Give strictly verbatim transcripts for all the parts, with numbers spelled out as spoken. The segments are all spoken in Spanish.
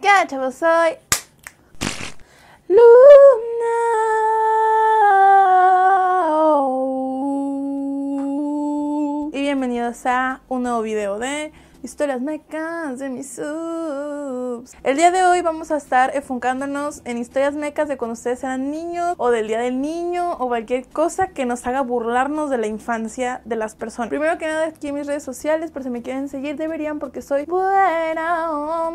¿Qué onda, chavos? Soy Luna. Y bienvenidos a un nuevo video de historias mecas de mis subs. El día de hoy vamos a estar enfocándonos en historias mecas de cuando ustedes eran niños, o del día del niño, o cualquier cosa que nos haga burlarnos de la infancia de las personas. Primero que nada, aquí en mis redes sociales, por si me quieren seguir, deberían, porque soy buena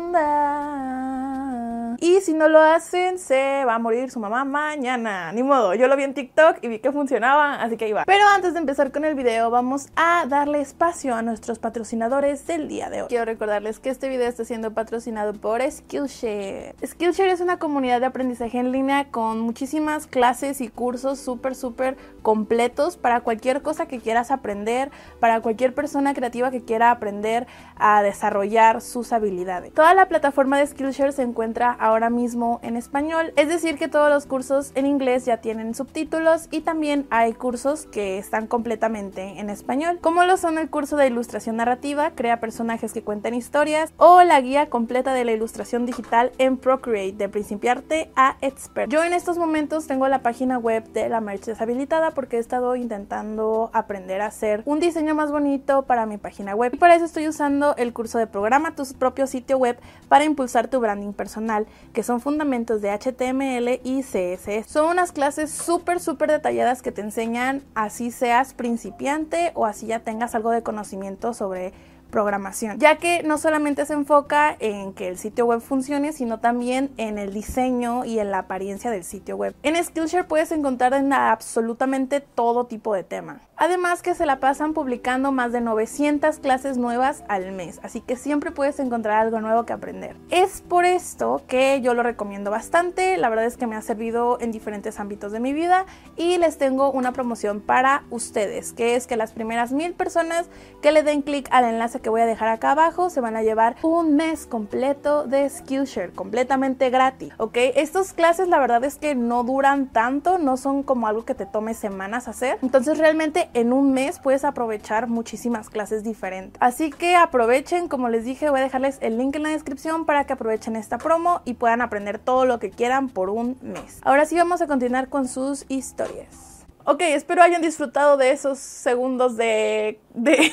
onda. Y si no lo hacen, se va a morir su mamá mañana. Ni modo, yo lo vi en TikTok y vi que funcionaba, así que ahí va. Pero antes de empezar con el video, vamos a darle espacio a nuestros patrocinadores del día de hoy. Quiero recordarles que este video está siendo patrocinado por Skillshare. Skillshare es una comunidad de aprendizaje en línea con muchísimas clases y cursos súper súper completos para cualquier cosa que quieras aprender, para cualquier persona creativa que quiera aprender a desarrollar sus habilidades. Toda la plataforma de Skillshare se encuentra ahora mismo en español, es decir que todos los cursos en inglés ya tienen subtítulos, y también hay cursos que están completamente en español, como lo son el curso de ilustración narrativa, crea personajes que cuentan historias, o la guía completa de la ilustración digital en Procreate, de principiante a expert. Yo en estos momentos tengo la página web de la merch deshabilitada porque he estado intentando aprender a hacer un diseño más bonito para mi página web, y para eso estoy usando el curso de Programa tu propio sitio web para impulsar tu branding personal, que son fundamentos de H T M L y C S S. Son unas clases súper súper detalladas que te enseñan, así seas principiante o así ya tengas algo de conocimiento sobre programación, ya que no solamente se enfoca en que el sitio web funcione, sino también en el diseño y en la apariencia del sitio web. En Skillshare puedes encontrar en absolutamente todo tipo de tema. Además que se la pasan publicando más de novecientas clases nuevas al mes, así que siempre puedes encontrar algo nuevo que aprender. Es por esto que yo lo recomiendo bastante. La verdad es que me ha servido en diferentes ámbitos de mi vida, y les tengo una promoción para ustedes, que es que las primeras mil personas que le den clic al enlace que voy a dejar acá abajo se van a llevar un mes completo de Skillshare, completamente gratis, ¿ok? Estas clases la verdad es que no duran tanto, no son como algo que te tome semanas hacer, entonces realmente en un mes puedes aprovechar muchísimas clases diferentes. Así que aprovechen, como les dije, voy a dejarles el link en la descripción para que aprovechen esta promo y puedan aprender todo lo que quieran por un mes. Ahora sí vamos a continuar con sus historias. Ok, espero hayan disfrutado de esos segundos de... de...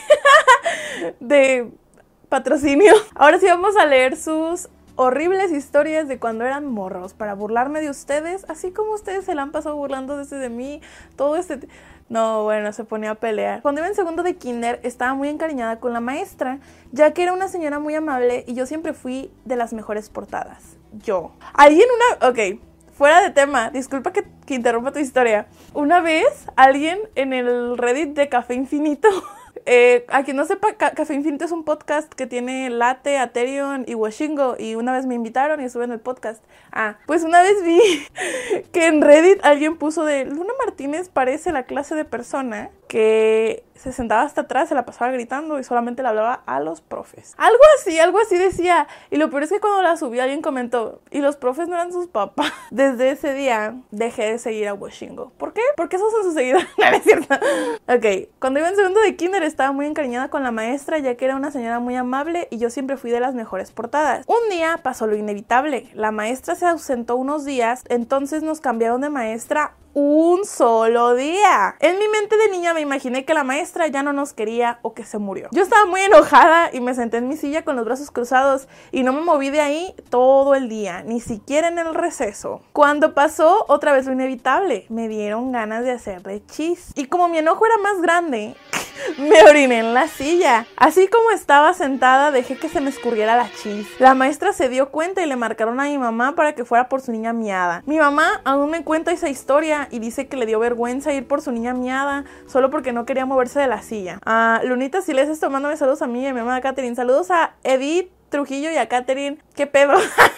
de patrocinio. Ahora sí vamos a leer sus horribles historias de cuando eran morros, para burlarme de ustedes, así como ustedes se la han pasado burlando desde de mí todo este... No, bueno, se ponía a pelear. Cuando iba en segundo de kinder, estaba muy encariñada con la maestra, ya que era una señora muy amable y yo siempre fui de las mejores portadas. Yo. Ahí en una... Ok, fuera de tema, disculpa que, que interrumpa tu historia. Una vez, alguien en el Reddit de Café Infinito... Eh, a quien no sepa, Ca Café Infinito es un podcast que tiene Latte, Aterion y Washingo, y una vez me invitaron y estuve en el podcast. Ah, pues una vez vi que en Reddit alguien puso de Luna Martínez parece la clase de persona que se sentaba hasta atrás, se la pasaba gritando y solamente le hablaba a los profes. Algo así, algo así decía. Y lo peor es que cuando la subí alguien comentó, y los profes no eran sus papás. Desde ese día dejé de seguir a Washingo. ¿Por qué? Porque esos son sus seguidores. No, no es cierto. Ok, cuando iba en segundo de kinder estaba muy encariñada con la maestra, ya que era una señora muy amable y yo siempre fui de las mejores portadas. Un día pasó lo inevitable. La maestra se ausentó unos días, entonces nos cambiaron de maestra un solo día. En mi mente de niña me imaginé que la maestra ya no nos quería o que se murió. Yo estaba muy enojada y me senté en mi silla con los brazos cruzados y no me moví de ahí todo el día, ni siquiera en el receso. Cuando pasó otra vez lo inevitable, me dieron ganas de hacerle chis. Y como mi enojo era más grande, me oriné en la silla. Así como estaba sentada, dejé que se me escurriera la chis. La maestra se dio cuenta y le marcaron a mi mamá para que fuera por su niña miada. Mi mamá aún me cuenta esa historia y dice que le dio vergüenza ir por su niña miada solo porque no quería moverse de la silla. Ah, Lunita, si les estoy mándame saludos a mí y a mi mamá Katherine. Saludos a Edith Trujillo y a Katherine. ¿Qué pedo?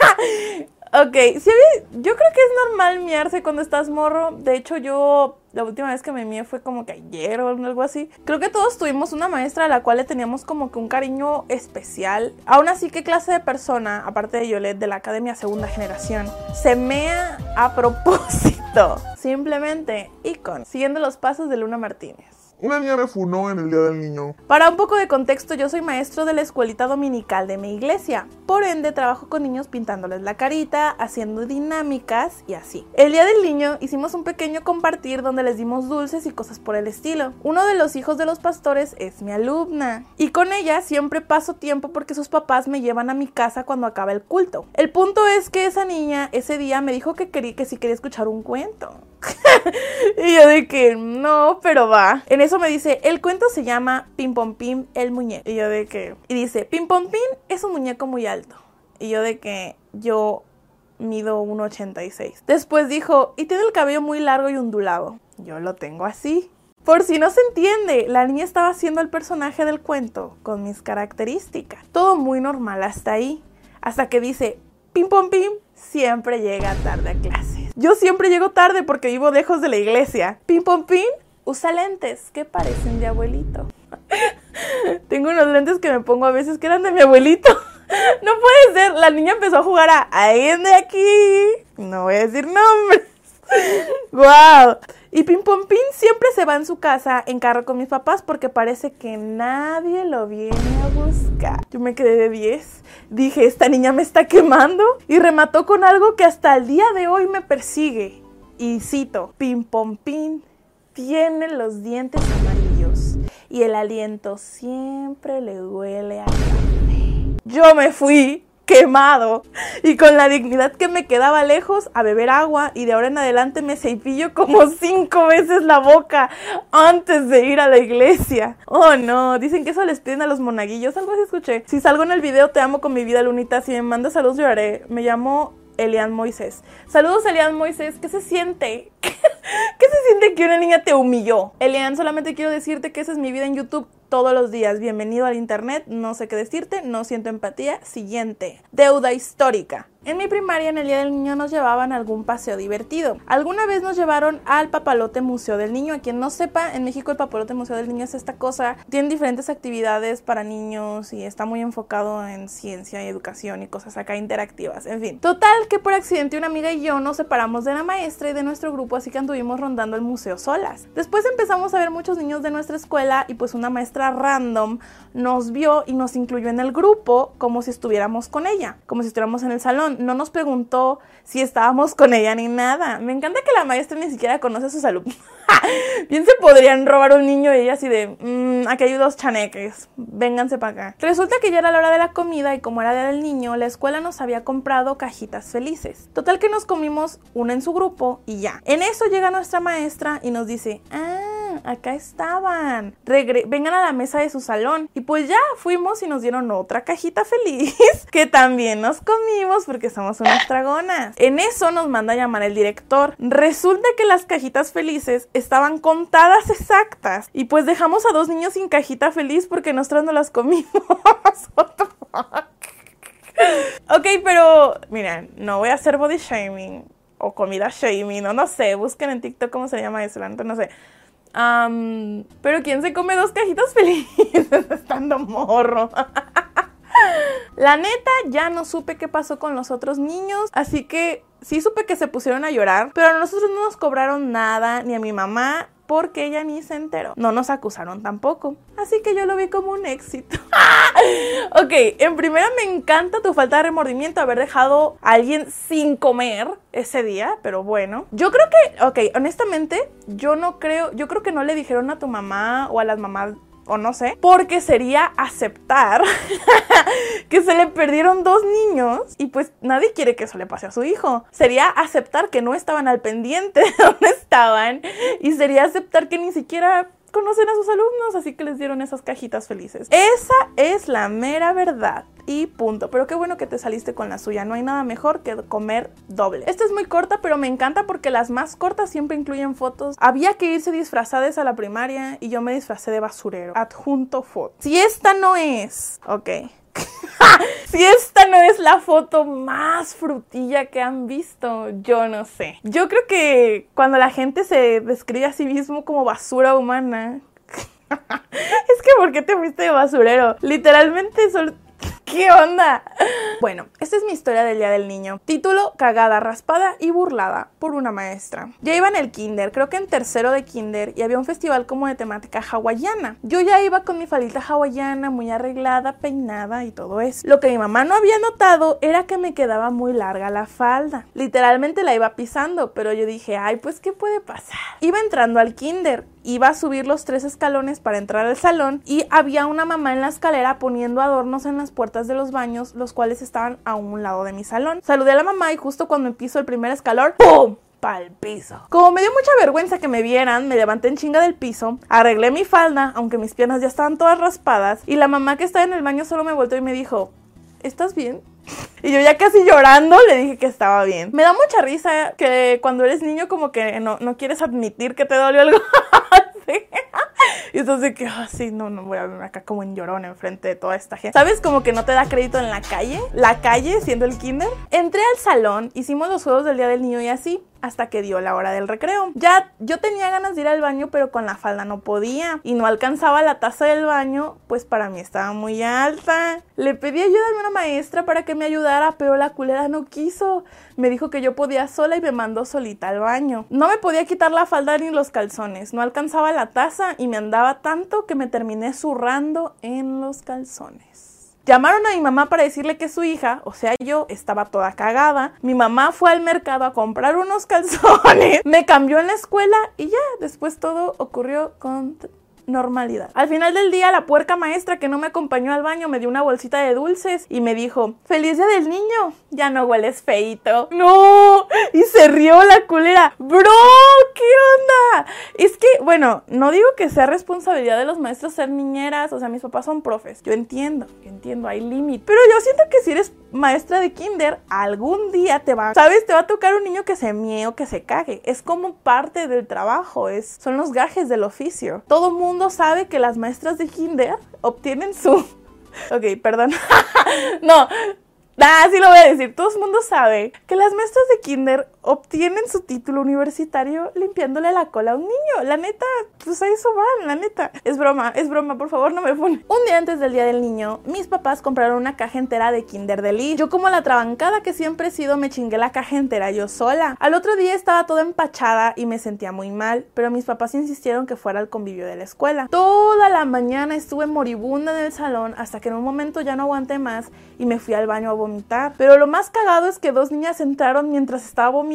Ok, sí, yo creo que es normal miarse cuando estás morro. De hecho, yo la última vez que me mié fue como que ayer o algo así. Creo que todos tuvimos una maestra a la cual le teníamos como que un cariño especial. Aún así, ¿qué clase de persona, aparte de Yolette de la Academia Segunda Generación, se mea a propósito? Simplemente icon, siguiendo los pasos de Luna Martínez. una niña me funó en el Día del Niño. Para un poco de contexto, yo soy maestro de la escuelita dominical de mi iglesia. Por ende, trabajo con niños pintándoles la carita, haciendo dinámicas y así. El Día del Niño hicimos un pequeño compartir donde les dimos dulces y cosas por el estilo. Uno de los hijos de los pastores es mi alumna. Y con ella siempre paso tiempo porque sus papás me llevan a mi casa cuando acaba el culto. El punto es que esa niña ese día me dijo que, quería, que si quería escuchar un cuento. Y yo de que no, pero va. En eso me dice, el cuento se llama Pim Pom Pim el muñeco. Y yo de que, y dice, Pim Pom Pim es un muñeco muy alto. Y yo de que yo mido uno ochenta y seis. Después dijo, y tiene el cabello muy largo y ondulado. Yo lo tengo así. Por si no se entiende, la niña estaba haciendo el personaje del cuento con mis características. Todo muy normal hasta ahí. Hasta que dice, Pim Pom Pim siempre llega tarde a clases. Yo siempre llego tarde porque vivo lejos de la iglesia. Pim Pom Pim usa lentes que parecen de abuelito. Tengo unos lentes que me pongo a veces que eran de mi abuelito. No puede ser. La niña empezó a jugar a alguien de aquí. No voy a decir nombres. ¡Guau! Y Pim Pom Pim siempre se va en su casa en carro con mis papás porque parece que nadie lo viene a buscar. Yo me quedé de diez. Dije, esta niña me está quemando. Y remató con algo que hasta el día de hoy me persigue. Y cito, Pim Pom Pim tiene los dientes amarillos y el aliento siempre le huele a carne. Yo me fui quemado y con la dignidad que me quedaba lejos a beber agua y de ahora en adelante me cepillo como cinco veces la boca antes de ir a la iglesia. Oh no, dicen que eso les piden a los monaguillos, algo así escuché. Si salgo en el video te amo con mi vida lunita, si me mandas saludos lloraré. Me llamo Elian Moisés. Saludos Elian Moisés, ¿qué se siente? ¿Qué se siente que una niña te humilló? Elian, solamente quiero decirte que esa es mi vida en YouTube todos los días. Bienvenido al internet, no sé qué decirte, no siento empatía. Siguiente, deuda histórica. En mi primaria, en el Día del Niño, nos llevaban a algún paseo divertido. Alguna vez nos llevaron al Papalote Museo del Niño. A quien no sepa, en México el Papalote Museo del Niño es esta cosa. Tiene diferentes actividades para niños y está muy enfocado en ciencia y educación y cosas acá interactivas. En fin, total que por accidente una amiga y yo nos separamos de la maestra y de nuestro grupo, así que anduvimos rondando el museo solas. Después empezamos a ver muchos niños de nuestra escuela y pues una maestra random nos vio y nos incluyó en el grupo como si estuviéramos con ella, como si estuviéramos en el salón. No nos preguntó si estábamos con ella ni nada. Me encanta que la maestra ni siquiera conoce a sus alumnos. Bien se podrían robar un niño y ella así de, mmm, aquí hay dos chaneques, vénganse para acá. Resulta que ya era la hora de la comida y como era Día del Niño, la escuela nos había comprado cajitas felices. Total que nos comimos una en su grupo y ya. En eso llega nuestra maestra y nos dice, ah, acá estaban, Regre- vengan a la mesa de su salón. Y pues ya fuimos y nos dieron otra cajita feliz que también nos comimos porque somos unas dragonas. En eso nos manda a llamar el director. Resulta que las cajitas felices estaban contadas exactas y pues dejamos a dos niños sin cajita feliz porque nosotros no las comimos. What the fuck? Ok, pero miren, no voy a hacer body shaming o comida shaming, no, no sé, busquen en TikTok cómo se llama eso, no sé. Um, pero ¿quién se come dos cajitas felices estando morro? La neta, ya no supe qué pasó con los otros niños, así que sí supe que se pusieron a llorar, pero a nosotros no nos cobraron nada, ni a mi mamá, porque ella ni se enteró. No nos acusaron tampoco, así que yo lo vi como un éxito. Ok, en primera me encanta tu falta de remordimiento, haber dejado a alguien sin comer ese día, pero bueno. Yo creo que, ok, honestamente, yo no creo, yo creo que no le dijeron a tu mamá o a las mamás, o no sé, porque sería aceptar que se le perdieron dos niños y pues nadie quiere que eso le pase a su hijo. Sería aceptar que no estaban al pendiente de dónde estaban y sería aceptar que ni siquiera conocen a sus alumnos, así que les dieron esas cajitas felices. Esa es la mera verdad y punto. Pero qué bueno que te saliste con la suya, no hay nada mejor que comer doble. Esta es muy corta, pero me encanta porque las más cortas siempre incluyen fotos. Había que irse disfrazadas a la primaria y yo me disfracé de basurero. Adjunto foto. Si esta no es, ok, si esta no es la foto más frutilla que han visto, yo no sé. Yo creo que cuando la gente se describe a sí mismo como basura humana, es que ¿por qué te fuiste de basurero? Literalmente solo... ¿Qué onda? Bueno, esta es mi historia del Día del Niño. Título: cagada, raspada y burlada por una maestra. Ya iba en el kinder, creo que en tercero de kinder, y había un festival como de temática hawaiana. Yo ya iba con mi faldita hawaiana, muy arreglada, peinada y todo eso. Lo que mi mamá no había notado era que me quedaba muy larga la falda. Literalmente la iba pisando, pero yo dije, ay, pues ¿qué puede pasar? Iba entrando al kinder, iba a subir los tres escalones para entrar al salón y había una mamá en la escalera poniendo adornos en las puertas de los baños, los cuales estaban a un lado de mi salón. Saludé a la mamá y justo cuando empiezo el primer escalón, ¡pum!, pa'l piso. Como me dio mucha vergüenza que me vieran, me levanté en chinga del piso, arreglé mi falda, aunque mis piernas ya estaban todas raspadas, y la mamá que estaba en el baño solo me volteó y me dijo, ¿estás bien? Y yo ya casi llorando le dije que estaba bien. Me da mucha risa que cuando eres niño como que no, no quieres admitir que te dolió algo. Sí. Y entonces que, oh, sí, no, no voy a verme acá como en llorón enfrente de toda esta gente. ¿Sabes? Como que no te da crédito en la calle. La calle siendo el kinder. Entré al salón, hicimos los juegos del Día del Niño y así, hasta que dio la hora del recreo. Ya yo tenía ganas de ir al baño, pero con la falda no podía. Y no alcanzaba la taza del baño, pues para mí estaba muy alta. Le pedí ayuda a una maestra para que me ayudara, pero la culera no quiso. Me dijo que yo podía sola y me mandó solita al baño. No me podía quitar la falda ni los calzones. No alcanzaba la taza y me andaba tanto que me terminé zurrando en los calzones. Llamaron a mi mamá para decirle que su hija, o sea yo, estaba toda cagada. Mi mamá fue al mercado a comprar unos calzones, me cambió en la escuela y ya, después todo ocurrió con normalidad. Al final del día, la puerca maestra que no me acompañó al baño me dio una bolsita de dulces y me dijo, ¡feliz día del niño! Ya no hueles feíto. ¡No! Y se rió la culera. ¡Bro! ¿Qué onda? Es que, bueno, no digo que sea responsabilidad de los maestros ser niñeras, o sea, mis papás son profes. Yo entiendo, yo entiendo, hay límite. Pero yo siento que si eres maestra de kinder, algún día te va, ¿sabes? Te va a tocar un niño que se mie o que se cague. Es como parte del trabajo, es, son los gajes del oficio. Todo mundo mundo sabe que las maestras de kinder obtienen su... Ok, perdón. No, ah, sí lo voy a decir. Todo el mundo sabe que las maestras de kinder obtienen su título universitario limpiándole la cola a un niño. La neta, pues a eso van, la neta. Es broma, es broma, por favor no me funen. Un día antes del Día del Niño, mis papás compraron una caja entera de Kinder Delish. Yo, como la trabancada que siempre he sido, me chingué la caja entera yo sola. Al otro día estaba toda empachada y me sentía muy mal, pero mis papás insistieron que fuera al convivio de la escuela. Toda la mañana estuve moribunda en el salón hasta que en un momento ya no aguanté más y me fui al baño a vomitar. Pero lo más cagado es que dos niñas entraron mientras estaba vomitando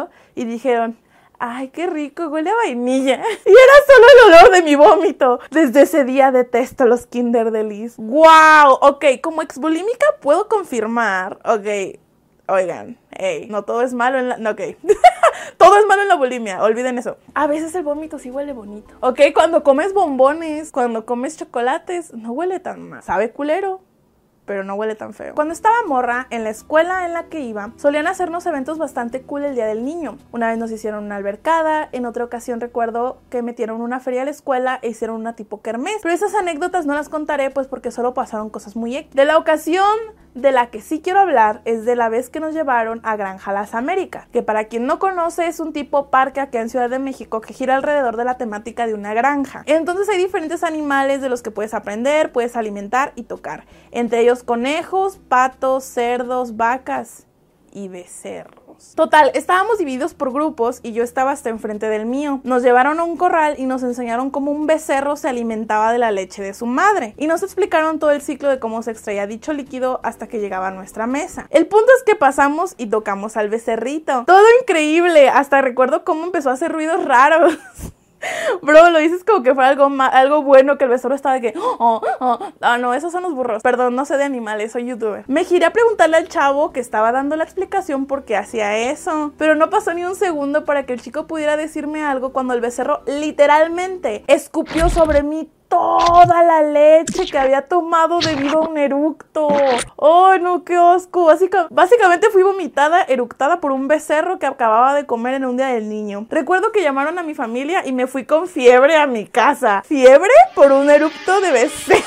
y dijeron, ¡ay, qué rico! Huele a vainilla. Y era solo el olor de mi vómito. Desde ese día detesto los Kinder Delish. ¡Wow! Ok, como exbulímica puedo confirmar. Ok, oigan, hey, no todo es malo en la... No, ok. Todo es malo en la bulimia, olviden eso. A veces el vómito sí huele bonito. Ok, cuando comes bombones, cuando comes chocolates, no huele tan mal. Sabe culero, pero no huele tan feo. Cuando estaba morra, en la escuela en la que iba, solían hacernos eventos bastante cool el Día del Niño. Una vez nos hicieron una albercada, en otra ocasión recuerdo que metieron una feria a la escuela e hicieron una tipo kermés. Pero esas anécdotas no las contaré, pues porque solo pasaron cosas muy X. De la ocasión de la que sí quiero hablar es de la vez que nos llevaron a Granja Las Américas, que para quien no conoce es un tipo parque aquí en Ciudad de México que gira alrededor de la temática de una granja. Entonces hay diferentes animales de los que puedes aprender, puedes alimentar y tocar. Entre ellos conejos, patos, cerdos, vacas y becerros. Total, estábamos divididos por grupos y yo estaba hasta enfrente del mío. Nos llevaron a un corral y nos enseñaron cómo un becerro se alimentaba de la leche de su madre. Y nos explicaron todo el ciclo de cómo se extraía dicho líquido hasta que llegaba a nuestra mesa. El punto es que pasamos y tocamos al becerrito. Todo increíble, hasta recuerdo cómo empezó a hacer ruidos raros. Bro, lo dices como que fuera algo, algo bueno, que el becerro estaba de que... Oh, oh. Ah, no, esos son los burros. Perdón, no sé de animales, soy youtuber. Me giré a preguntarle al chavo que estaba dando la explicación por qué hacía eso. Pero no pasó ni un segundo para que el chico pudiera decirme algo cuando el becerro literalmente escupió sobre mí toda la leche que había tomado debido a un eructo. ¡Oh, no, qué asco! Básica, básicamente fui vomitada, eructada por un becerro que acababa de comer en un Día del Niño. Recuerdo que llamaron a mi familia y me fui con fiebre a mi casa. ¿Fiebre? Por un eructo de becerro.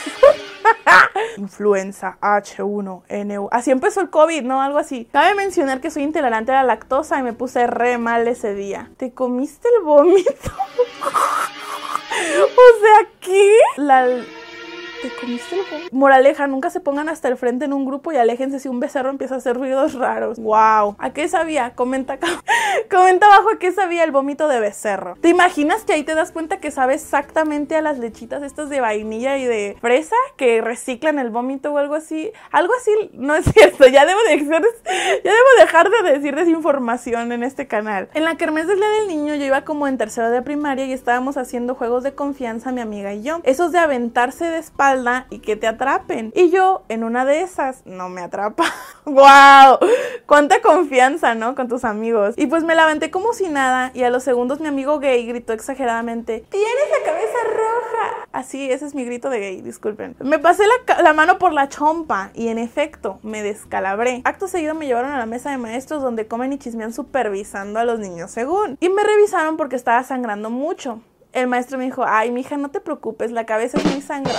Influenza H uno N uno. Así empezó el COVID, ¿no? Algo así. Cabe mencionar que soy intolerante a la lactosa y me puse re mal ese día. ¿Te comiste el vómito? O sea, ¿qué? La... ¿Te comiste el vómito? Moraleja, nunca se pongan hasta el frente en un grupo y aléjense si un becerro empieza a hacer ruidos raros. Wow. ¿A qué sabía? Comenta acá. Comenta abajo a qué sabía el vómito de becerro. ¿Te imaginas que ahí te das cuenta que sabe exactamente a las lechitas estas de vainilla y de fresa que reciclan el vómito o algo así? Algo así no es cierto. Ya debo, de, ya debo dejar de decir desinformación en este canal. En la kermés del Día del Niño yo iba como en tercero de primaria y estábamos haciendo juegos de confianza mi amiga y yo. Esos de aventarse de espalda y que te atrapen. Y yo en una de esas no me atrapa. ¡Wow! Cuánta confianza, ¿no? Con tus amigos. Y pues me la aventé como si nada y a los segundos mi amigo gay gritó exageradamente: ¡tienes la cabeza roja! Así, ese es mi grito de gay, disculpen. Me pasé la, la mano por la chompa y en efecto me descalabré. Acto seguido me llevaron a la mesa de maestros donde comen y chismean supervisando a los niños según. Y me revisaron porque estaba sangrando mucho. El maestro me dijo: ay, mija, no te preocupes, la cabeza es muy sangrona.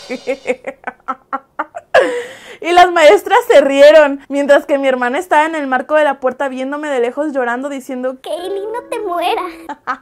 Y las maestras se rieron, mientras que mi hermana estaba en el marco de la puerta viéndome de lejos llorando diciendo: Kaylee, no te mueras.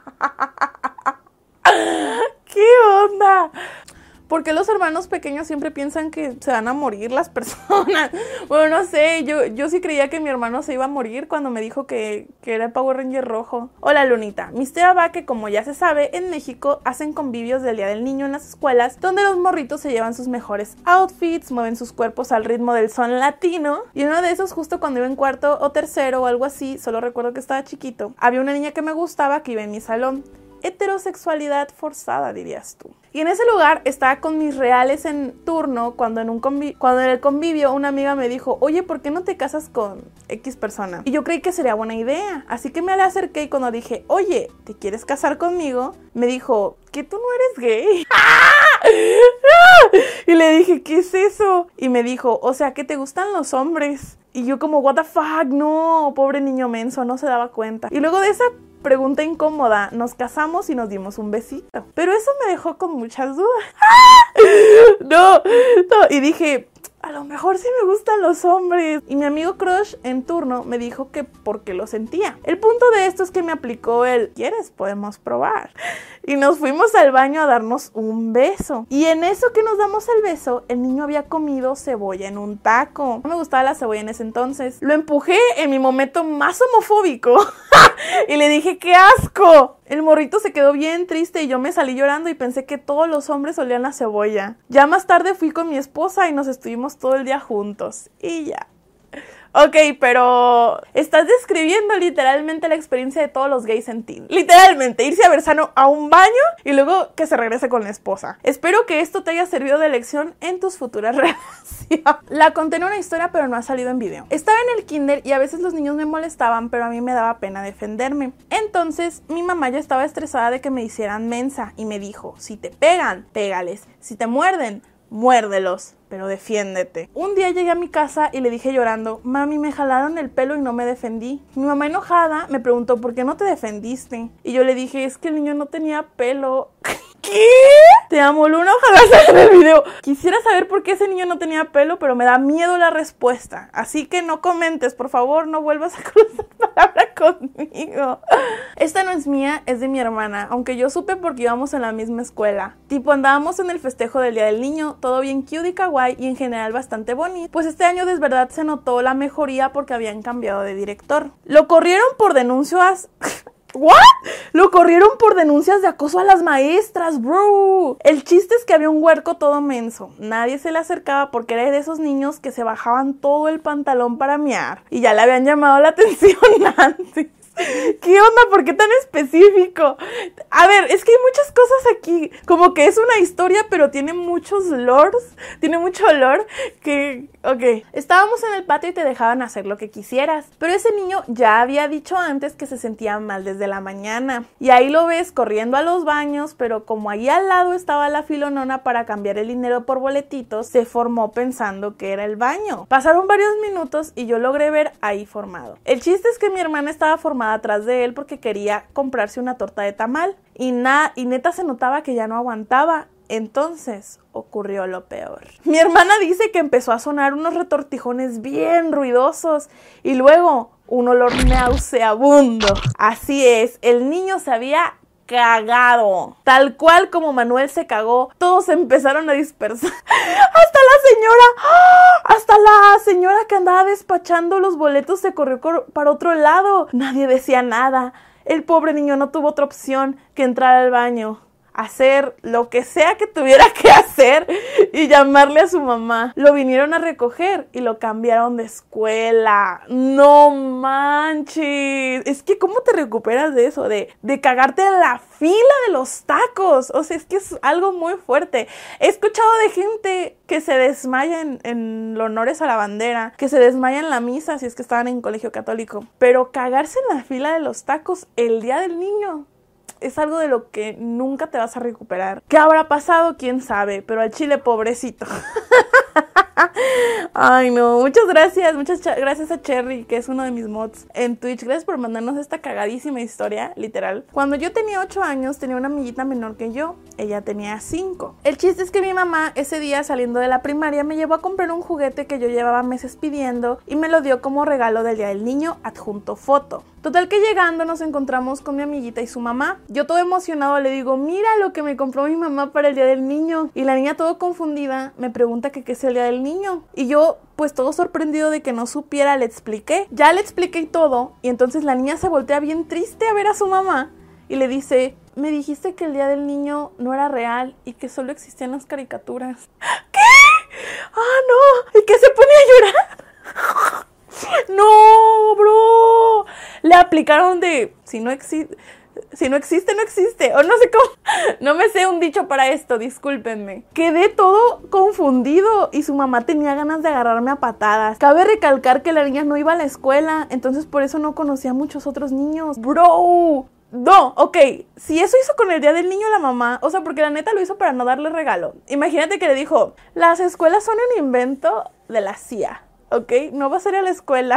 ¿Qué onda? ¿Por qué los hermanos pequeños siempre piensan que se van a morir las personas? Bueno, no sé, yo, yo sí creía que mi hermano se iba a morir cuando me dijo que, que era el Power Ranger rojo. Hola, Lunita. Mi historia va que, como ya se sabe, en México hacen convivios del Día del Niño en las escuelas, donde los morritos se llevan sus mejores outfits, mueven sus cuerpos al ritmo del son latino. Y uno de esos, justo cuando iba en cuarto o tercero o algo así, solo recuerdo que estaba chiquito, había una niña que me gustaba que iba en mi salón. Heterosexualidad forzada, dirías tú. Y en ese lugar estaba con mis reales en turno cuando en, un convi cuando en el convivio una amiga me dijo: oye, ¿por qué no te casas con X persona? Y yo creí que sería buena idea, así que me le acerqué y cuando dije: oye, ¿te quieres casar conmigo? Me dijo: ¿que tú no eres gay? Y le dije: ¿qué es eso? Y me dijo: o sea, que te gustan los hombres. Y yo como, what the fuck, no, pobre niño menso, no se daba cuenta. Y luego de esa pregunta incómoda, nos casamos y nos dimos un besito. Pero eso me dejó con muchas dudas. No, no, y dije: a lo mejor sí me gustan los hombres. Y mi amigo crush en turno me dijo que porque lo sentía. El punto de esto es que me aplicó el: ¿quieres? Podemos probar. Y nos fuimos al baño a darnos un beso. Y en eso que nos damos el beso, el niño había comido cebolla en un taco. No me gustaba la cebolla en ese entonces. Lo empujé en mi momento más homofóbico. Y le dije: ¡qué asco! El morrito se quedó bien triste y yo me salí llorando y pensé que todos los hombres olían a cebolla. Ya más tarde fui con mi esposa y nos estuvimos todo el día juntos. Y ya. Ok, pero estás describiendo literalmente la experiencia de todos los gays en teen. Literalmente, irse a ver sano a un baño y luego que se regrese con la esposa. Espero que esto te haya servido de lección en tus futuras relaciones. La conté en una historia, pero no ha salido en video. Estaba en el kinder y a veces los niños me molestaban, pero a mí me daba pena defenderme. Entonces, mi mamá ya estaba estresada de que me hicieran mensa y me dijo: si te pegan, pégales. Si te muerden, muérdelos, pero defiéndete. Un día llegué a mi casa y le dije llorando: mami, me jalaron el pelo y no me defendí. Mi mamá enojada me preguntó: ¿por qué no te defendiste? Y yo le dije: es que el niño no tenía pelo. ¿Qué? Te amo, Luna, ojalá salga en el video. Quisiera saber por qué ese niño no tenía pelo, pero me da miedo la respuesta. Así que no comentes, por favor, no vuelvas a cruzar palabra conmigo. Esta no es mía, es de mi hermana, aunque yo supe porque íbamos en la misma escuela. Tipo, andábamos en el festejo del Día del Niño, todo bien cute y kawaii y en general bastante bonito. Pues este año de verdad se notó la mejoría porque habían cambiado de director. Lo corrieron por denuncias... ¿What? Lo corrieron por denuncias de acoso a las maestras, bro. El chiste es que había un huerco todo menso. Nadie se le acercaba porque era de esos niños que se bajaban todo el pantalón para mear. Y ya le habían llamado la atención antes. ¿Qué onda? ¿Por qué tan específico? A ver, es que hay muchas cosas aquí. Como que es una historia, pero tiene muchos lores. Tiene mucho lore que... Ok. Estábamos en el patio y te dejaban hacer lo que quisieras. Pero ese niño ya había dicho antes que se sentía mal desde la mañana. Y ahí lo ves corriendo a los baños, pero como ahí al lado estaba la filonona para cambiar el dinero por boletitos, se formó pensando que era el baño. Pasaron varios minutos y yo logré ver ahí formado. El chiste es que mi hermana estaba formada atrás de él porque quería comprarse una torta de tamal y, na y neta se notaba que ya no aguantaba. Entonces ocurrió lo peor. Mi hermana dice que empezó a sonar unos retortijones bien ruidosos y luego un olor nauseabundo. Así es, el niño se había cagado. Tal cual como Manuel se cagó, todos se empezaron a dispersar. Hasta la señora, ¡ah! hasta la señora que andaba despachando los boletos se corrió para otro lado. Nadie decía nada. El pobre niño no tuvo otra opción que entrar al baño, hacer lo que sea que tuviera que hacer y llamarle a su mamá. Lo vinieron a recoger y lo cambiaron de escuela. No manches. Es que ¿cómo te recuperas de eso? De, de cagarte en la fila de los tacos. O sea, es que es algo muy fuerte. He escuchado de gente que se desmaya en, en los honores a la bandera, que se desmaya en la misa si es que estaban en colegio católico. Pero cagarse en la fila de los tacos el día del niño es algo de lo que nunca te vas a recuperar. ¿Qué habrá pasado? ¿Quién sabe? Pero al chile, pobrecito. Ay, no. Muchas gracias. Muchas gracias a Cherry, que es uno de mis mods en Twitch. Gracias por mandarnos esta cagadísima historia, literal. Cuando yo tenía ocho años, tenía una amiguita menor que yo. Ella tenía cinco. El chiste es que mi mamá, ese día saliendo de la primaria, me llevó a comprar un juguete que yo llevaba meses pidiendo y me lo dio como regalo del Día del Niño, adjunto foto. Total que llegando nos encontramos con mi amiguita y su mamá. Yo todo emocionado le digo, mira lo que me compró mi mamá para el Día del Niño. Y la niña todo confundida me pregunta que qué es el Día del Niño. Y yo, pues todo sorprendido de que no supiera, le expliqué. Ya le expliqué todo y entonces la niña se voltea bien triste a ver a su mamá y le dice, me dijiste que el Día del Niño no era real y que solo existían las caricaturas. ¿Qué? Ah, no. ¿Y qué se pone a llorar? No, bro. Le aplicaron de si no existe, si no existe, no existe. O no sé cómo. No me sé un dicho para esto, discúlpenme. Quedé todo confundido y su mamá tenía ganas de agarrarme a patadas. Cabe recalcar que la niña no iba a la escuela, entonces por eso no conocía a muchos otros niños. Bro. No, ok, si eso hizo con el Día del Niño la mamá, o sea, porque la neta lo hizo para no darle regalo. Imagínate que le dijo, las escuelas son un invento de la C I A. ¿Ok? No vas a ir a la escuela.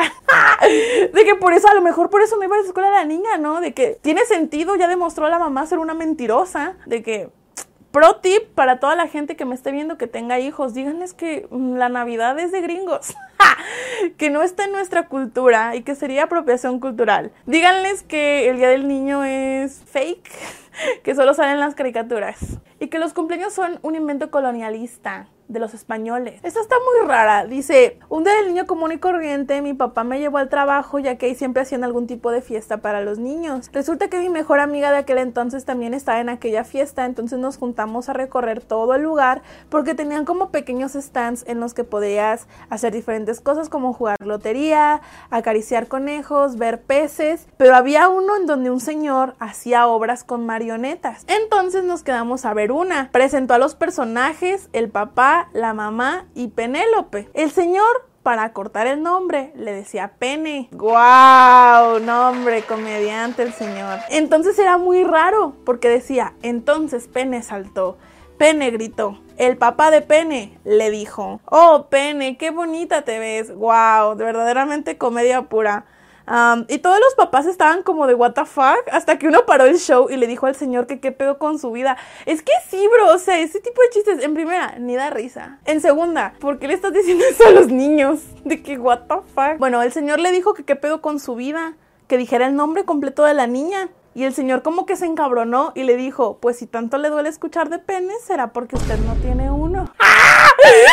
De que por eso, a lo mejor por eso no iba a la escuela la niña, ¿no? De que tiene sentido, ya demostró a la mamá ser una mentirosa. De que, pro tip para toda la gente que me esté viendo que tenga hijos, díganles que la Navidad es de gringos. Que no está en nuestra cultura y que sería apropiación cultural. Díganles que el Día del Niño es fake, que solo salen las caricaturas. Y que los cumpleaños son un invento colonialista de los españoles. Esta está muy rara. Dice, un día del niño común y corriente, mi papá me llevó al trabajo ya que ahí siempre hacían algún tipo de fiesta para los niños. Resulta que mi mejor amiga de aquel entonces también estaba en aquella fiesta, entonces nos juntamos a recorrer todo el lugar porque tenían como pequeños stands en los que podías hacer diferentes cosas como jugar lotería, acariciar conejos, ver peces, pero había uno en donde un señor hacía obras con marionetas. Entonces nos quedamos a ver una. Presentó a los personajes, el papá, la mamá y Penélope. El señor, para cortar el nombre, le decía Pene. ¡Guau! Nombre, comediante el señor. Entonces era muy raro, porque decía, entonces Pene saltó. Pene gritó. El papá de Pene le dijo, oh, Pene, qué bonita te ves. ¡Guau! De verdaderamente comedia pura. Um, y todos los papás estaban como de what the fuck, hasta que uno paró el show y le dijo al señor que qué pedo con su vida. Es que sí, bro, o sea, ese tipo de chistes, en primera, ni da risa. En segunda, ¿por qué le estás diciendo eso a los niños? De que what the fuck. Bueno, el señor le dijo que qué pedo con su vida, que dijera el nombre completo de la niña. Y el señor como que se encabronó y le dijo, pues si tanto le duele escuchar de penes, será porque usted no tiene uno. ¡Ah!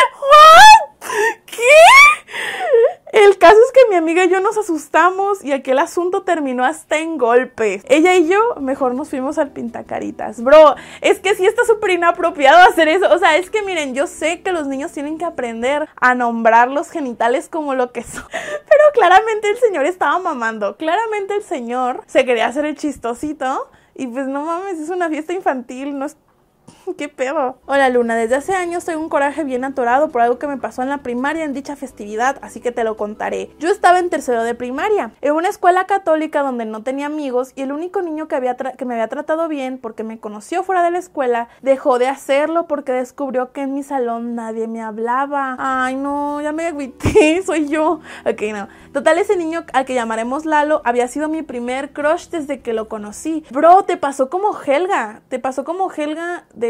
¿What? ¿Qué? El caso es que mi amiga y yo nos asustamos y aquel asunto terminó hasta en golpes. Ella y yo mejor nos fuimos al pintacaritas. Bro, es que sí está súper inapropiado hacer eso. O sea, es que miren, yo sé que los niños tienen que aprender a nombrar los genitales como lo que son. Pero claramente el señor estaba mamando. Claramente el señor se quería hacer el chistosito. Y pues no mames, es una fiesta infantil, no es... ¿Qué pedo? Hola Luna, desde hace años tengo un coraje bien atorado por algo que me pasó en la primaria en dicha festividad, así que te lo contaré. Yo estaba en tercero de primaria, en una escuela católica donde no tenía amigos y el único niño que, había que me había tratado bien porque me conoció fuera de la escuela, dejó de hacerlo porque descubrió que en mi salón nadie me hablaba. Ay no, ya me agüité, soy yo. Ok, no. Total, ese niño al que llamaremos Lalo había sido mi primer crush desde que lo conocí. Bro, te pasó como Helga, te pasó como Helga de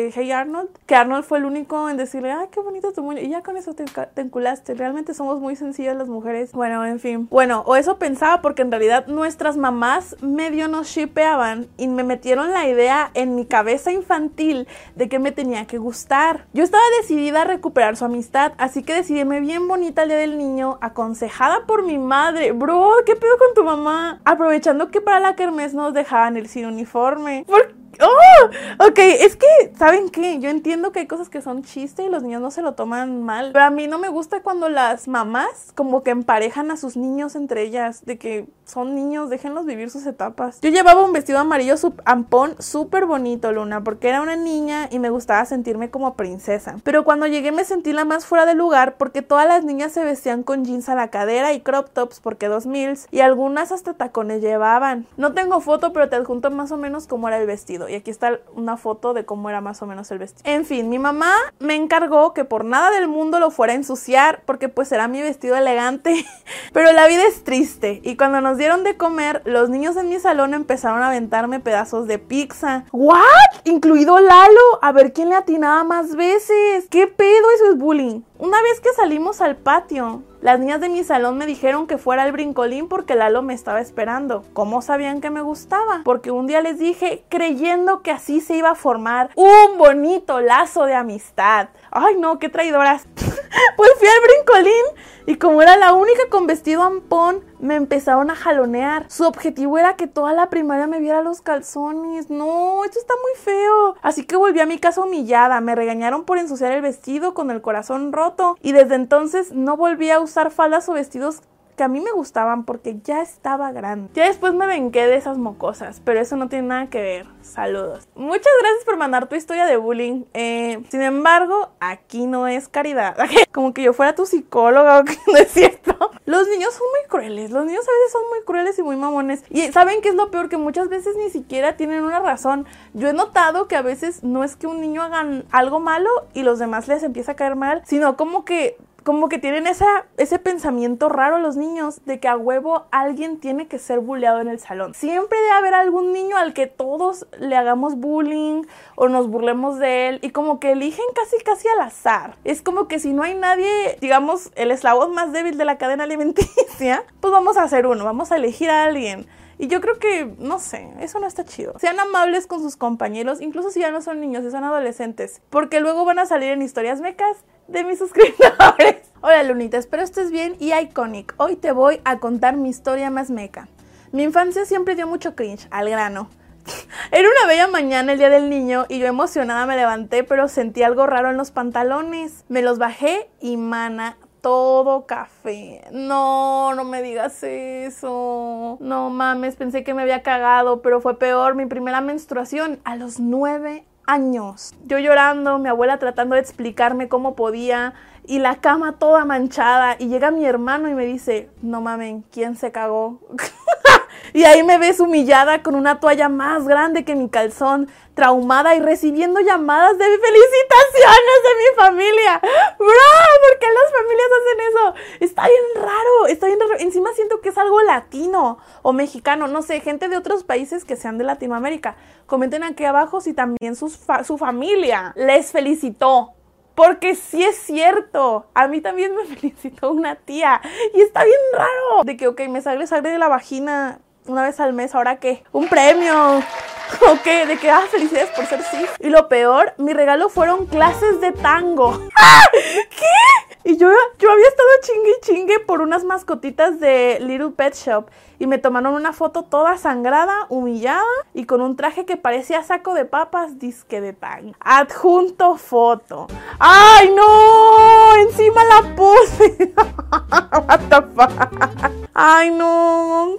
de Hey Arnold, que Arnold fue el único en decirle, ay, qué bonito tu muñeco, y ya con eso te, te enculaste. Realmente somos muy sencillas las mujeres. Bueno, en fin. Bueno, o eso pensaba, porque en realidad nuestras mamás medio nos shippeaban y me metieron la idea en mi cabeza infantil de que me tenía que gustar. Yo estaba decidida a recuperar su amistad, así que decidí irme bien bonita el día del niño, aconsejada por mi madre. Bro, ¿qué pedo con tu mamá? Aprovechando que para la kermés nos dejaban ir sin uniforme. ¿Por qué? ¡Oh! Ok, es que, ¿saben qué? Yo entiendo que hay cosas que son chiste y los niños no se lo toman mal, pero a mí no me gusta cuando las mamás como que emparejan a sus niños entre ellas, de que son niños, déjenlos vivir sus etapas. Yo llevaba un vestido amarillo ampón súper bonito, Luna, porque era una niña y me gustaba sentirme como princesa. Pero cuando llegué me sentí la más fuera de lugar, porque todas las niñas se vestían con jeans a la cadera y crop tops, porque dos mils, y algunas hasta tacones llevaban. No tengo foto, pero te adjunto más o menos cómo era el vestido. Y aquí está una foto de cómo era más o menos el vestido. En fin, mi mamá me encargó que por nada del mundo lo fuera a ensuciar, porque pues era mi vestido elegante. Pero la vida es triste, y cuando nos dieron de comer, los niños en mi salón empezaron a aventarme pedazos de pizza. ¿What? Incluido Lalo, a ver quién le atinaba más veces. ¿Qué pedo? Eso es bullying. Una vez que salimos al patio, las niñas de mi salón me dijeron que fuera al brincolín porque Lalo me estaba esperando. ¿Cómo sabían que me gustaba? Porque un día les dije, creyendo que así se iba a formar un bonito lazo de amistad. Ay no, qué traidoras. Pues fui al brincolín y como era la única con vestido ampón, me empezaron a jalonear. Su objetivo era que toda la primaria me viera los calzones. No, esto está muy feo. Así que volví a mi casa humillada. Me regañaron por ensuciar el vestido con el corazón roto. Y desde entonces no volví a usar faldas o vestidos que a mí me gustaban porque ya estaba grande. Ya después me vengué de esas mocosas, pero eso no tiene nada que ver. Saludos. Muchas gracias por mandar tu historia de bullying. Eh, sin embargo, aquí no es caridad. Como que yo fuera tu psicóloga o que no es cierto. Los niños son muy crueles. Los niños a veces son muy crueles y muy mamones. Y ¿saben qué es lo peor? Que muchas veces ni siquiera tienen una razón. Yo he notado que a veces no es que un niño haga algo malo y los demás les empieza a caer mal, sino como que Como que tienen esa, ese pensamiento raro los niños de que a huevo alguien tiene que ser bulleado en el salón. Siempre debe haber algún niño al que todos le hagamos bullying o nos burlemos de él y como que eligen casi casi al azar. Es como que si no hay nadie, digamos, el eslabón más débil de la cadena alimenticia, pues vamos a hacer uno, vamos a elegir a alguien. Y yo creo que, no sé, eso no está chido. Sean amables con sus compañeros, incluso si ya no son niños, si son adolescentes, porque luego van a salir en historias mecas de mis suscriptores. Hola Lunita, espero estés bien y iconic. Hoy te voy a contar mi historia más meca. Mi infancia siempre dio mucho cringe, al grano. Era una bella mañana el día del niño y yo emocionada me levanté, pero sentí algo raro en los pantalones. Me los bajé y mana, todo café. No, no me digas eso. No mames, pensé que me había cagado, pero fue peor. Mi primera menstruación a los nueve años. Yo llorando, mi abuela tratando de explicarme cómo podía y la cama toda manchada. Y llega mi hermano y me dice, no mamen, ¿quién se cagó? Y ahí me ves humillada con una toalla más grande que mi calzón, traumada y recibiendo llamadas de felicitaciones de mi familia. Bro, ¿por qué las familias hacen eso? Está bien raro, está bien raro. Encima siento que es algo latino o mexicano, no sé, gente de otros países que sean de Latinoamérica. Comenten aquí abajo si también sus fa- su familia les felicitó. Porque sí es cierto, a mí también me felicitó una tía y está bien raro. De que, ok, me sale sangre de la vagina una vez al mes, ¿ahora qué? Un premio. Ok, de que, ah, felicidades por ser sí. Y lo peor, mi regalo fueron clases de tango. ¡Ah! ¿Qué? Y yo, yo había estado chingue y chingue por unas mascotitas de Little Pet Shop y me tomaron una foto toda sangrada, humillada y con un traje que parecía saco de papas, disque de tango. Adjunto foto. ¡Ay, no! Encima la puse. What the fuck. ¡Ay, no!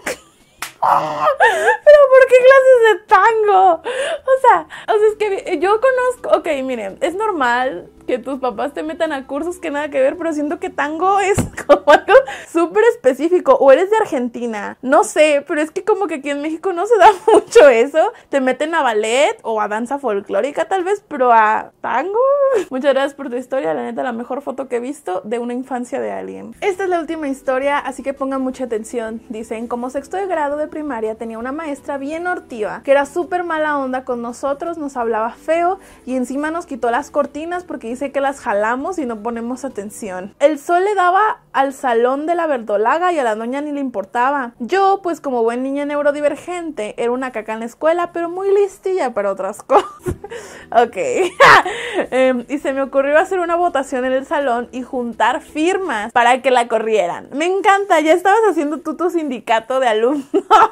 ¿Pero por qué clases de tango? O sea, o sea, es que yo conozco, ok, miren, es normal que tus papás te metan a cursos que nada que ver, pero siento que tango es como algo súper específico. O eres de Argentina, no sé, pero es que como que aquí en México no se da mucho eso. Te meten a ballet o a danza folclórica tal vez, pero a tango. Muchas gracias por tu historia, la neta la mejor foto que he visto de una infancia de alguien. Esta es la última historia, así que pongan mucha atención. Dicen, como sexto de grado de primaria tenía una maestra bien hortiva, que era súper mala onda con nosotros, nos hablaba feo y encima nos quitó las cortinas porque dice que las jalamos y no ponemos atención. El sol le daba al salón de la verdolaga y a la doña ni le importaba. Yo, pues como buen niña neurodivergente, era una caca en la escuela, pero muy listilla para otras cosas. Ok. um, y se me ocurrió hacer una votación en el salón y juntar firmas para que la corrieran. Me encanta, ya estabas haciendo tú tu sindicato de alumnos.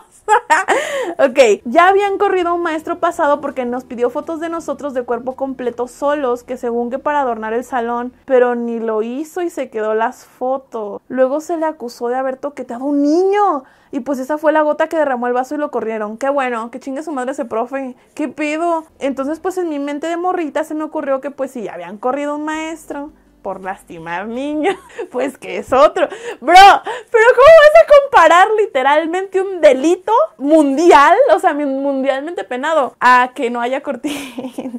Ok, ya habían corrido a un maestro pasado porque nos pidió fotos de nosotros de cuerpo completo solos, que según que para adornar el salón, pero ni lo hizo y se quedó las fotos. Luego se le acusó de haber toqueteado a un niño y pues esa fue la gota que derramó el vaso y lo corrieron. Qué bueno, que chingue su madre ese profe, qué pedo. Entonces pues en mi mente de morrita se me ocurrió que pues si ya habían corrido un maestro por lastimar niños, pues que es otro. Bro, pero ¿cómo vas a comparar literalmente un delito mundial, o sea, mundialmente penado, a que no haya cortina?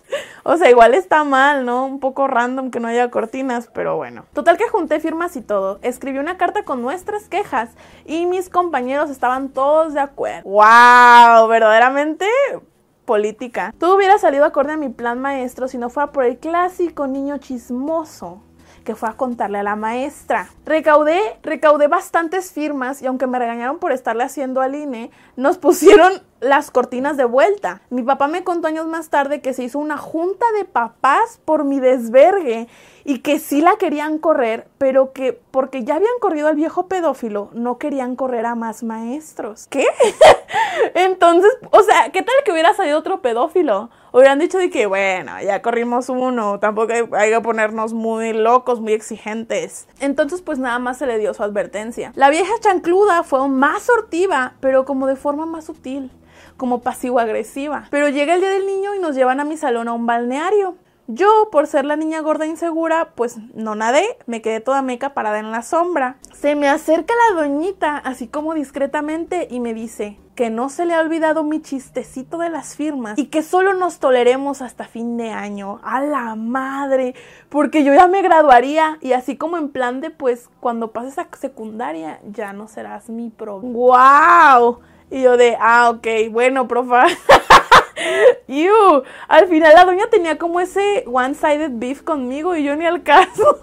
O sea, igual está mal, ¿no? Un poco random que no haya cortinas, pero bueno. Total que junté firmas y todo. Escribí una carta con nuestras quejas y mis compañeros estaban todos de acuerdo. ¡Wow! Verdaderamente política. Todo hubiera salido acorde a mi plan maestro si no fuera por el clásico niño chismoso que fue a contarle a la maestra. Recaudé, recaudé bastantes firmas y aunque me regañaron por estarle haciendo al I N E, nos pusieron las cortinas de vuelta. Mi papá me contó años más tarde que se hizo una junta de papás por mi desvergue y que sí la querían correr, pero que porque ya habían corrido al viejo pedófilo, no querían correr a más maestros. ¿Qué? Entonces, o sea, ¿qué tal que hubiera salido otro pedófilo? Hubieran dicho de que, bueno, ya corrimos uno, tampoco hay, hay que ponernos muy locos, muy exigentes. Entonces, pues nada más se le dio su advertencia. La vieja chancluda fue aún más sortiva, pero como de forma más sutil, como pasivo-agresiva. Pero llega el día del niño y nos llevan a mi salón a un balneario. Yo, por ser la niña gorda e insegura, pues no nadé, me quedé toda meca parada en la sombra. Se me acerca la doñita, así como discretamente, y me dice que no se le ha olvidado mi chistecito de las firmas y que solo nos toleremos hasta fin de año. ¡A la madre! Porque yo ya me graduaría y así como en plan de, pues, cuando pases a secundaria, ya no serás mi pro. ¡Wow! Y yo de, ah, ok, bueno, profa. Ew, al final la doña tenía como ese one-sided beef conmigo y yo ni al caso.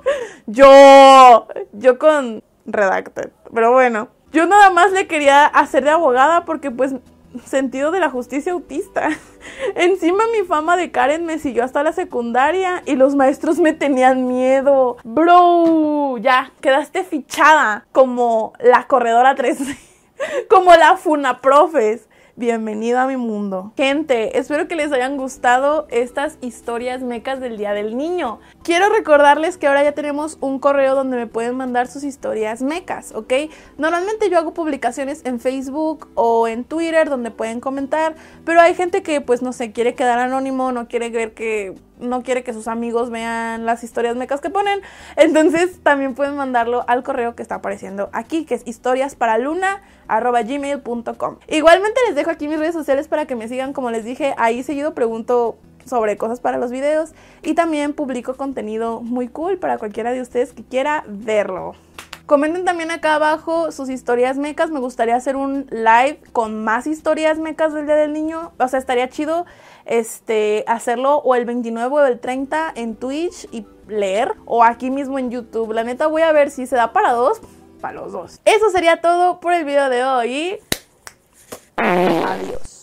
yo, yo con Redacted, pero bueno. Yo nada más le quería hacer de abogada porque pues sentido de la justicia autista. Encima mi fama de Karen me siguió hasta la secundaria y los maestros me tenían miedo. Bro, ya, quedaste fichada como la corredora tres D, como la Funaprofes. Bienvenido a mi mundo. Gente, espero que les hayan gustado estas historias mecas del Día del Niño. Quiero recordarles que ahora ya tenemos un correo donde me pueden mandar sus historias mecas, ¿ok? Normalmente yo hago publicaciones en Facebook o en Twitter donde pueden comentar, pero hay gente que pues no sé, quiere quedar anónimo, no quiere ver que... no quiere que sus amigos vean las historias mecas que ponen, entonces también pueden mandarlo al correo que está apareciendo aquí, que es historiasparaluna arroba gmail punto com. Igualmente les dejo aquí mis redes sociales para que me sigan, como les dije, ahí seguido pregunto sobre cosas para los videos y también publico contenido muy cool para cualquiera de ustedes que quiera verlo. Comenten también acá abajo sus historias mecas. Me gustaría hacer un live con más historias mecas del Día del Niño. O sea, estaría chido este, hacerlo o el veintinueve o el treinta en Twitch y leer, o aquí mismo en YouTube. La neta voy a ver si se da para dos, para los dos. Eso sería todo por el video de hoy. Adiós.